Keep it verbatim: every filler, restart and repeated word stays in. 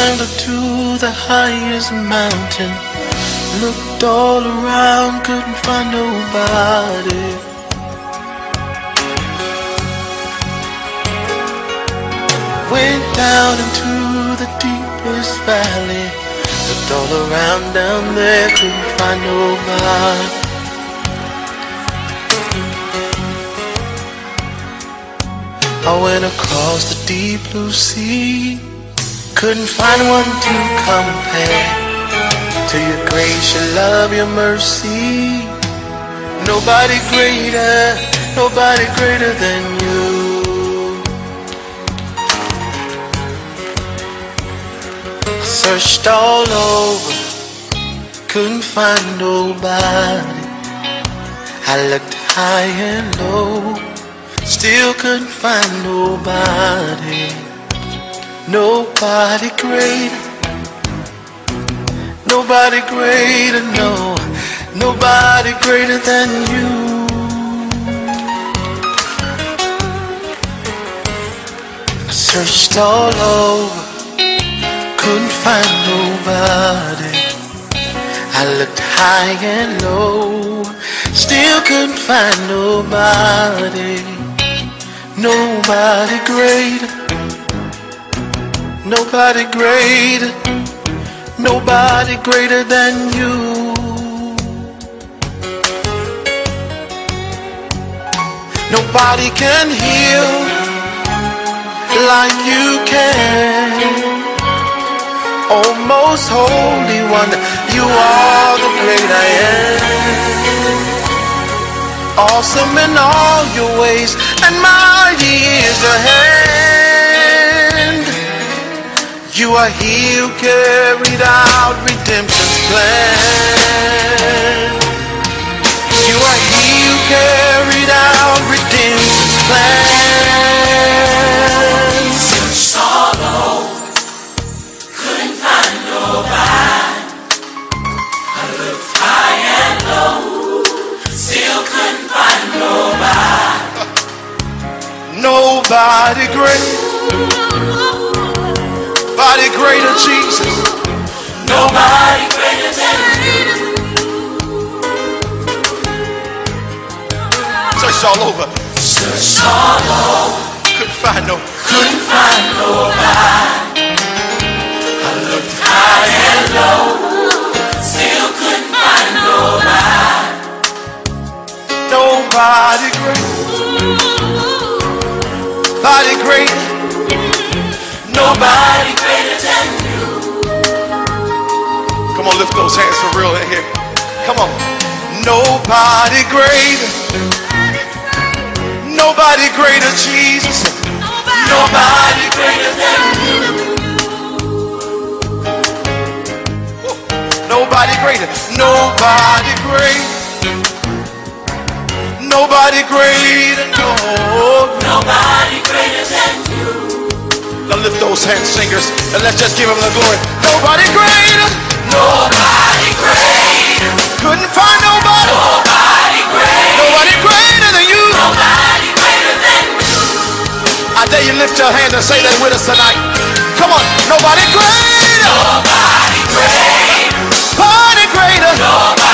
climbed up to the highest mountain. Looked all around, couldn't find nobody. Went down into the deepest valley. Looked all around down there, couldn't find nobody. I went across the deep blue sea. Couldn't find one to compare to your grace, your love, your mercy. Nobody greater, nobody greater than you. I searched all over, couldn't find nobody. I looked high and low, still couldn't find nobody. Nobody greater, nobody greater, no, nobody greater than you. I searched all over, couldn't find nobody. I looked high and low, still couldn't find nobody. Nobody greater, nobody greater, nobody greater than you. Nobody can heal like you can. Oh, most holy one, you are the great I am. Awesome in all your ways, and mighty is your hand. You are he who carried out redemption's plan. You are he who carried out redemption's plan. Searched all over, couldn't find nobody. I looked high and low, still couldn't find nobody. Nobody great. Nobody greater, Jesus. Nobody greater than you. Searched all over. Searched all over. Couldn't find no. Couldn't find nobody. I looked high and low, still couldn't find nobody. Nobody great. Nobody great. Nobody greater than you. Come on, lift those hands for real in here. Come on. Nobody greater. Nobody greater, Jesus. Nobody greater than you. Nobody greater. Nobody great. Nobody greater. No. Nobody greater than you. Now lift those hands, singers, and let's just give him the glory. Nobody greater. Nobody greater. Couldn't find nobody. Nobody greater. Nobody greater than you. Nobody greater than you. I dare you lift your hand and say that with us tonight. Come on. Nobody greater. Nobody greater. Nobody greater. Nobody